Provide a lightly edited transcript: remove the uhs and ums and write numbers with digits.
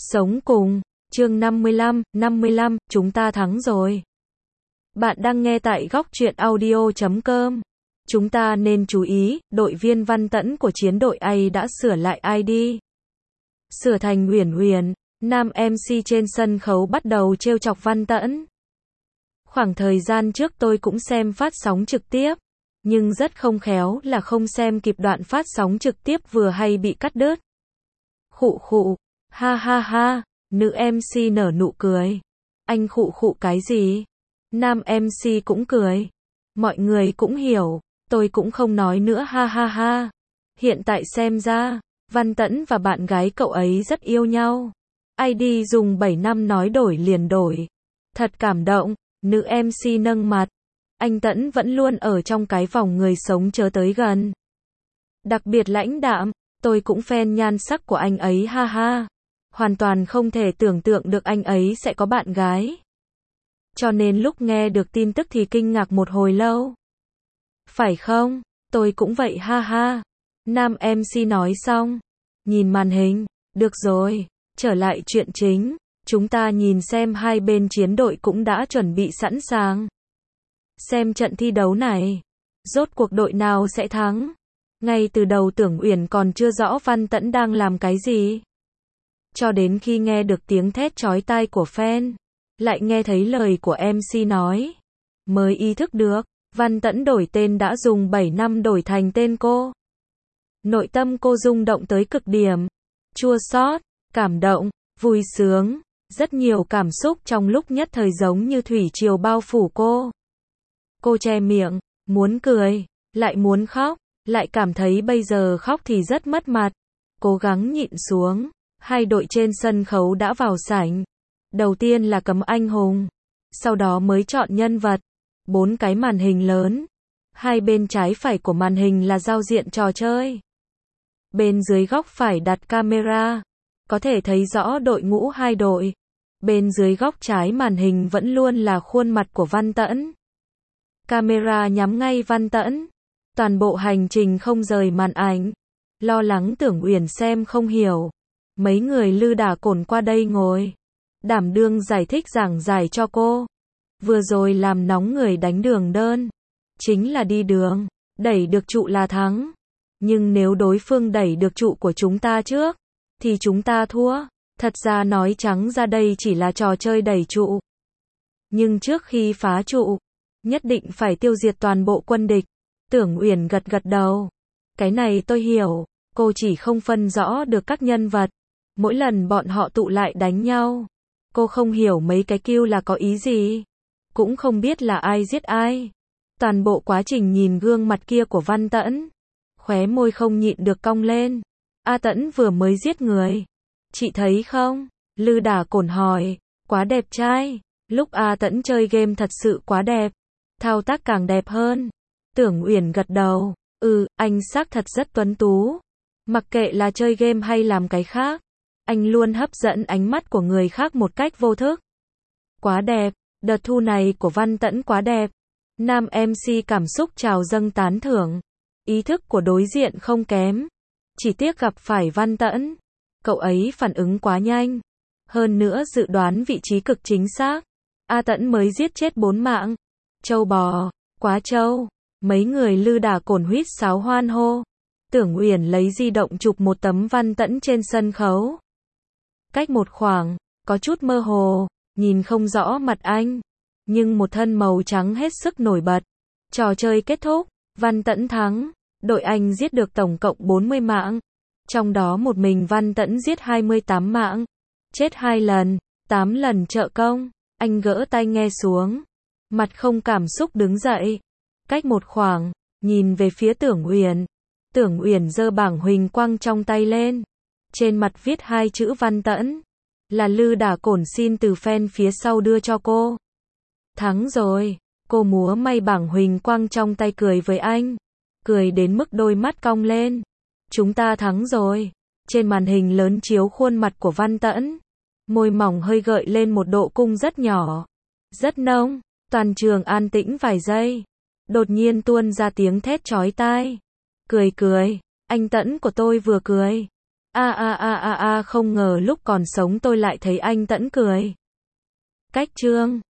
Sống cùng, chương 55, chúng ta thắng rồi. Bạn đang nghe tại góc truyện audio.com. Chúng ta nên chú ý, đội viên Văn Tẫn của chiến đội A đã sửa lại ID. Sửa thành Uyển Uyển, nam MC trên sân khấu bắt đầu trêu chọc Văn Tẫn. Khoảng thời gian trước tôi cũng xem phát sóng trực tiếp, nhưng rất không khéo là không xem kịp đoạn phát sóng trực tiếp vừa hay bị cắt đứt. Khụ khụ, ha ha ha, nữ MC nở nụ cười. Anh khụ khụ cái gì? Nam MC cũng cười. Mọi người cũng hiểu, tôi cũng không nói nữa ha ha ha. Hiện tại xem ra, Văn Tẫn và bạn gái cậu ấy rất yêu nhau. ID dùng 7 năm nói đổi liền đổi. Thật cảm động, nữ MC nâng mặt. Anh Tẫn vẫn luôn ở trong cái vòng người sống chớ tới gần. Đặc biệt lãnh đạm, tôi cũng fan nhan sắc của anh ấy ha ha. Hoàn toàn không thể tưởng tượng được anh ấy sẽ có bạn gái. Cho nên lúc nghe được tin tức thì kinh ngạc một hồi lâu. Phải không? Tôi cũng vậy ha ha. Nam MC nói xong. Nhìn màn hình. Được rồi. Trở lại chuyện chính. Chúng ta nhìn xem hai bên chiến đội cũng đã chuẩn bị sẵn sàng. Xem trận thi đấu này. Rốt cuộc đội nào sẽ thắng? Ngay từ đầu Tưởng Uyển còn chưa rõ Văn Tẫn đang làm cái gì. Cho đến khi nghe được tiếng thét chói tai của fan, lại nghe thấy lời của MC nói, mới ý thức được, Văn Tẫn đổi tên đã dùng 7 năm đổi thành tên cô. Nội tâm cô rung động tới cực điểm, chua xót, cảm động, vui sướng, rất nhiều cảm xúc trong lúc nhất thời giống như thủy triều bao phủ cô. Cô che miệng, muốn cười, lại muốn khóc, lại cảm thấy bây giờ khóc thì rất mất mặt. Cố gắng nhịn xuống. Hai đội trên sân khấu đã vào sảnh. Đầu tiên là cấm anh hùng, sau đó mới chọn nhân vật. 4 cái màn hình lớn. Hai bên trái phải của màn hình là giao diện trò chơi. Bên dưới góc phải đặt camera, có thể thấy rõ đội ngũ hai đội. Bên dưới góc trái màn hình vẫn luôn là khuôn mặt của Văn Tẫn. Camera nhắm ngay Văn Tẫn. Toàn bộ hành trình không rời màn ảnh. Lo lắng Tưởng Uyển xem không hiểu. Mấy người lư đả cồn qua đây ngồi. Đảm đương giải thích giảng giải cho cô. Vừa rồi làm nóng người đánh đường đơn. Chính là đi đường. Đẩy được trụ là thắng. Nhưng nếu đối phương đẩy được trụ của chúng ta trước, thì chúng ta thua. Thật ra nói trắng ra đây chỉ là trò chơi đẩy trụ. Nhưng trước khi phá trụ, nhất định phải tiêu diệt toàn bộ quân địch. Tưởng Uyển gật gật đầu. Cái này tôi hiểu. Cô chỉ không phân rõ được các nhân vật. Mỗi lần bọn họ tụ lại đánh nhau, cô không hiểu mấy cái kill là có ý gì. Cũng không biết là ai giết ai. Toàn bộ quá trình nhìn gương mặt kia của Văn Tẫn, khóe môi không nhịn được cong lên. A Tẫn vừa mới giết người. Chị thấy không? Lư đả cồn hỏi. Quá đẹp trai. Lúc A Tẫn chơi game thật sự quá đẹp. Thao tác càng đẹp hơn. Tưởng Uyển gật đầu. Anh xác thật rất tuấn tú. Mặc kệ là chơi game hay làm cái khác, anh luôn hấp dẫn ánh mắt của người khác một cách vô thức. Quá đẹp, đợt thu này của Văn Tẫn quá đẹp. Nam MC cảm xúc trào dâng tán thưởng. Ý thức của đối diện không kém. Chỉ tiếc gặp phải Văn Tẫn. Cậu ấy phản ứng quá nhanh. Hơn nữa dự đoán vị trí cực chính xác. A Tẫn mới giết chết 4 mạng. Châu bò, quá trâu. Mấy người lư đả cồn huýt sáo hoan hô. Tưởng Uyển lấy di động chụp một tấm Văn Tẫn trên sân khấu. Cách một khoảng, có chút mơ hồ, nhìn không rõ mặt anh. Nhưng một thân màu trắng hết sức nổi bật. Trò chơi kết thúc, Văn Tẫn thắng. Đội anh giết được tổng cộng 40 mạng. Trong đó một mình Văn Tẫn giết 28 mạng. Chết 2 lần, 8 lần trợ công. Anh gỡ tai nghe xuống. Mặt không cảm xúc đứng dậy. Cách một khoảng, nhìn về phía Tưởng Uyển. Tưởng Uyển giơ bảng huỳnh quang trong tay lên. Trên mặt viết 2 chữ Văn Tẫn. Là lư đả cồn xin từ fan phía sau đưa cho cô. Thắng rồi. Cô múa may bảng huỳnh quang trong tay cười với anh. Cười đến mức đôi mắt cong lên. Chúng ta thắng rồi. Trên màn hình lớn chiếu khuôn mặt của Văn Tẫn. Môi mỏng hơi gợi lên một độ cung rất nhỏ. Rất nông. Toàn trường an tĩnh vài giây. Đột nhiên tuôn ra tiếng thét chói tai. Cười cười, anh Tẫn của tôi vừa cười. Không ngờ lúc còn sống tôi lại thấy anh Tẫn cười. Cách chương